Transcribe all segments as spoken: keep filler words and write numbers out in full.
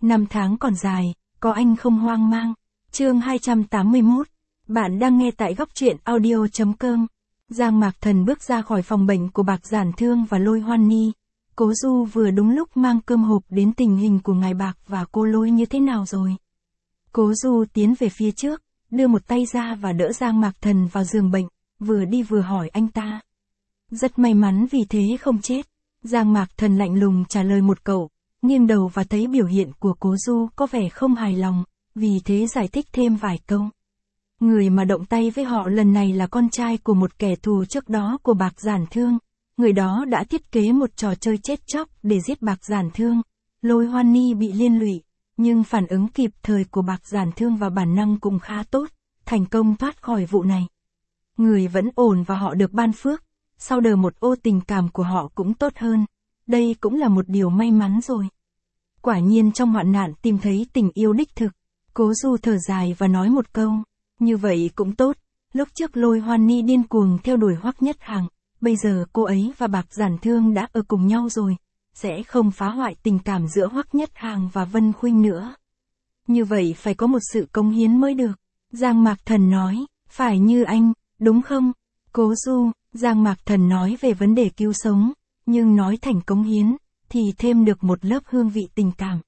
Năm tháng còn dài, có anh không hoang mang. Chương hai trăm tám mươi mốt. Bạn đang nghe tại góc truyện audio chấm com. Giang Mạc Thần bước ra khỏi phòng bệnh của Bạc Giản Thương và Lôi Hoan Ni. Cố Du vừa đúng lúc mang cơm hộp đến tình hình của ngài Bạc và cô Lôi như thế nào rồi. Cố Du tiến về phía trước, đưa một tay ra và đỡ Giang Mạc Thần vào giường bệnh, vừa đi vừa hỏi anh ta. Rất may mắn vì thế không chết. Giang Mạc Thần lạnh lùng trả lời một câu, nghiêng đầu và thấy biểu hiện của Cố Du có vẻ không hài lòng, vì thế giải thích thêm vài câu. Người mà động tay với họ lần này là con trai của một kẻ thù trước đó của Bạc Giản Thương. Người đó đã thiết kế một trò chơi chết chóc để giết Bạc Giản Thương. Lôi Hoan Ni bị liên lụy, nhưng phản ứng kịp thời của Bạc Giản Thương và bản năng cũng khá tốt, thành công thoát khỏi vụ này. Người vẫn ổn và họ được ban phước, sau đời một ô tình cảm của họ cũng tốt hơn. Đây cũng là một điều may mắn rồi. Quả nhiên trong hoạn nạn tìm thấy tình yêu đích thực. Cố Du thở dài và nói một câu, như vậy cũng tốt. Lúc trước Lôi Hoan Ni điên cuồng theo đuổi Hoắc Nhất Hàng, bây giờ cô ấy và Bạc Giản Thương đã ở cùng nhau rồi, sẽ không phá hoại tình cảm giữa Hoắc Nhất Hàng và Vân Khuynh nữa. Như vậy phải có một sự cống hiến mới được. Giang Mạc Thần nói, phải như anh, đúng không? Cố Du, Giang Mạc Thần nói về vấn đề cứu sống, nhưng nói thành cống hiến, thì thêm được một lớp hương vị tình cảm.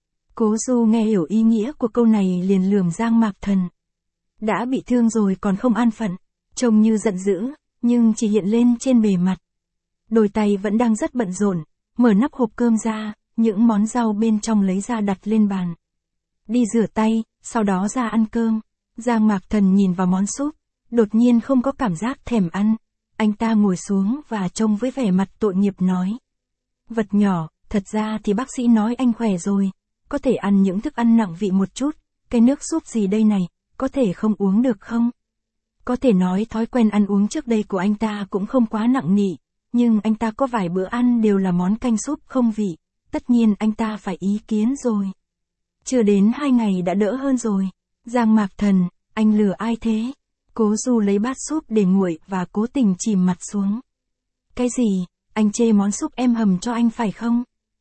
Cố Du nghe hiểu ý nghĩa của câu này liền lườm Giang Mạc Thần. Đã bị thương rồi còn không an phận, trông như giận dữ, nhưng chỉ hiện lên trên bề mặt. Đôi tay vẫn đang rất bận rộn, mở nắp hộp cơm ra, những món rau bên trong lấy ra đặt lên bàn. Đi rửa tay, sau đó ra ăn cơm. Giang Mạc Thần nhìn vào món súp, đột nhiên không có cảm giác thèm ăn. Anh ta ngồi xuống và trông với vẻ mặt tội nghiệp nói. Vật nhỏ, thật ra thì bác sĩ nói anh khỏe rồi, có thể ăn những thức ăn nặng vị một chút, cái nước súp gì đây này, có thể không uống được không? Có thể nói thói quen ăn uống trước đây của anh ta cũng không quá nặng nỉ, nhưng anh ta có vài bữa ăn đều là món canh súp không vị, tất nhiên anh ta phải ý kiến rồi. Chưa đến hai ngày đã đỡ hơn rồi. Giang Mạc Thần, anh lừa ai thế? Cố Du lấy bát súp để nguội và cố tình chìm mặt xuống. Cái gì? Anh chê món súp em hầm cho anh phải không?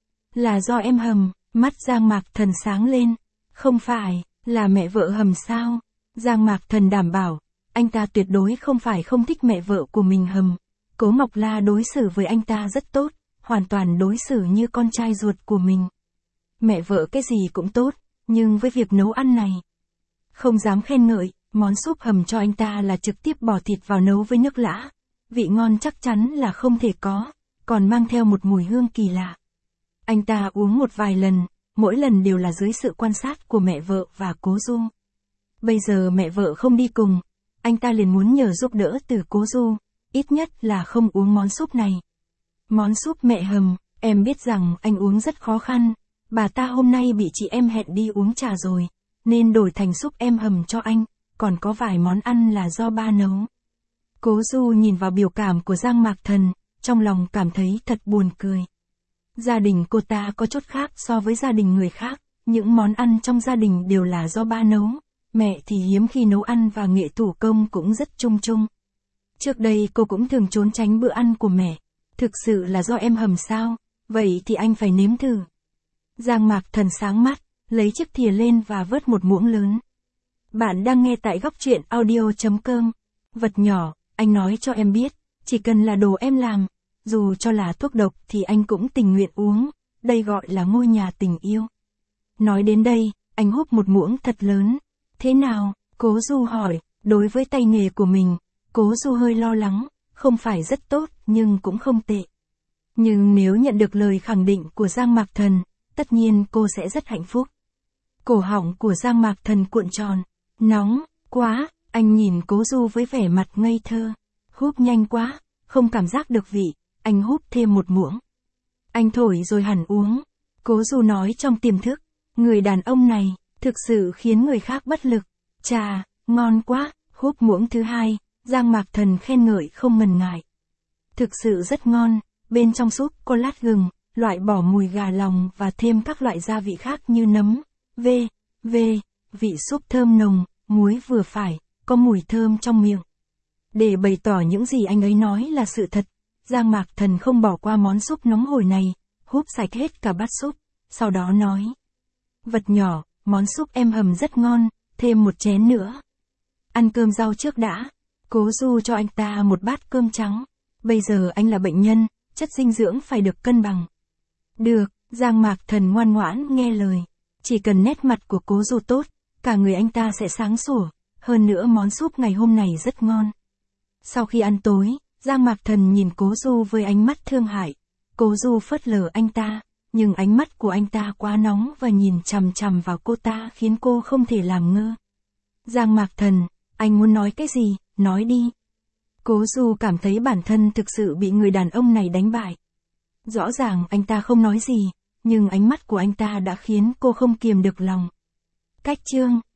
Là do em hầm. Mắt Giang Mạc Thần sáng lên. Không phải, là mẹ vợ hầm sao? Giang Mạc Thần đảm bảo, anh ta tuyệt đối không phải không thích mẹ vợ của mình hầm. Cố Ngọc La đối xử với anh ta rất tốt, hoàn toàn đối xử như con trai ruột của mình. Mẹ vợ cái gì cũng tốt, nhưng với việc nấu ăn này, không dám khen ngợi, món súp hầm cho anh ta là trực tiếp bỏ thịt vào nấu với nước lã. Vị ngon chắc chắn là không thể có, còn mang theo một mùi hương kỳ lạ. Anh ta uống một vài lần, mỗi lần đều là dưới sự quan sát của mẹ vợ và Cố Du. Bây giờ mẹ vợ không đi cùng, anh ta liền muốn nhờ giúp đỡ từ Cố Du, ít nhất là không uống món súp này. Món súp mẹ hầm, em biết rằng anh uống rất khó khăn, bà ta hôm nay bị chị em hẹn đi uống trà rồi, nên đổi thành súp em hầm cho anh, còn có vài món ăn là do ba nấu. Cố Du nhìn vào biểu cảm của Giang Mạc Thần, trong lòng cảm thấy thật buồn cười. Gia đình cô ta có chút khác so với gia đình người khác, những món ăn trong gia đình đều là do ba nấu, mẹ thì hiếm khi nấu ăn và nghệ thủ công cũng rất chung chung. Trước đây cô cũng thường trốn tránh bữa ăn của mẹ, thực sự là do em hầm sao, vậy thì anh phải nếm thử. Giang Mạc Thần sáng mắt, lấy chiếc thìa lên và vớt một muỗng lớn. Bạn đang nghe tại góc truyện audio chấm com. Vật nhỏ, anh nói cho em biết, chỉ cần là đồ em làm, dù cho là thuốc độc thì anh cũng tình nguyện uống, đây gọi là ngôi nhà tình yêu. Nói đến đây, anh húp một muỗng thật lớn. Thế nào? Cố Du hỏi, đối với tay nghề của mình, Cố Du hơi lo lắng, không phải rất tốt nhưng cũng không tệ. Nhưng nếu nhận được lời khẳng định của Giang Mạc Thần, tất nhiên cô sẽ rất hạnh phúc. Cổ họng của Giang Mạc Thần cuộn tròn, nóng quá, anh nhìn Cố Du với vẻ mặt ngây thơ. Húp nhanh quá, không cảm giác được vị, anh húp thêm một muỗng. Anh thổi rồi hẳn uống. Cố Du nói trong tiềm thức, người đàn ông này, thực sự khiến người khác bất lực. Chà, ngon quá, húp muỗng thứ hai, Giang Mạc Thần khen ngợi không ngần ngại. Thực sự rất ngon, bên trong súp có lát gừng, loại bỏ mùi gà lòng và thêm các loại gia vị khác như nấm, v, v, vị súp thơm nồng, muối vừa phải, có mùi thơm trong miệng. Để bày tỏ những gì anh ấy nói là sự thật, Giang Mạc Thần không bỏ qua món súp nóng hổi này, húp sạch hết cả bát súp, sau đó nói. Vật nhỏ, món súp em hầm rất ngon, thêm một chén nữa. Ăn cơm rau trước đã. Cố Du cho anh ta một bát cơm trắng. Bây giờ anh là bệnh nhân, chất dinh dưỡng phải được cân bằng. Được, Giang Mạc Thần ngoan ngoãn nghe lời. Chỉ cần nét mặt của Cố Du tốt, cả người anh ta sẽ sáng sủa. Hơn nữa món súp ngày hôm này rất ngon. Sau khi ăn tối, Giang Mạc Thần nhìn Cố Du với ánh mắt thương hại. Cố Du phớt lờ anh ta, nhưng ánh mắt của anh ta quá nóng và nhìn chằm chằm vào cô ta khiến cô không thể làm ngơ. Giang Mạc Thần, anh muốn nói cái gì, nói đi. Cố Du cảm thấy bản thân thực sự bị người đàn ông này đánh bại. Rõ ràng anh ta không nói gì, nhưng ánh mắt của anh ta đã khiến cô không kiềm được lòng. Cách chương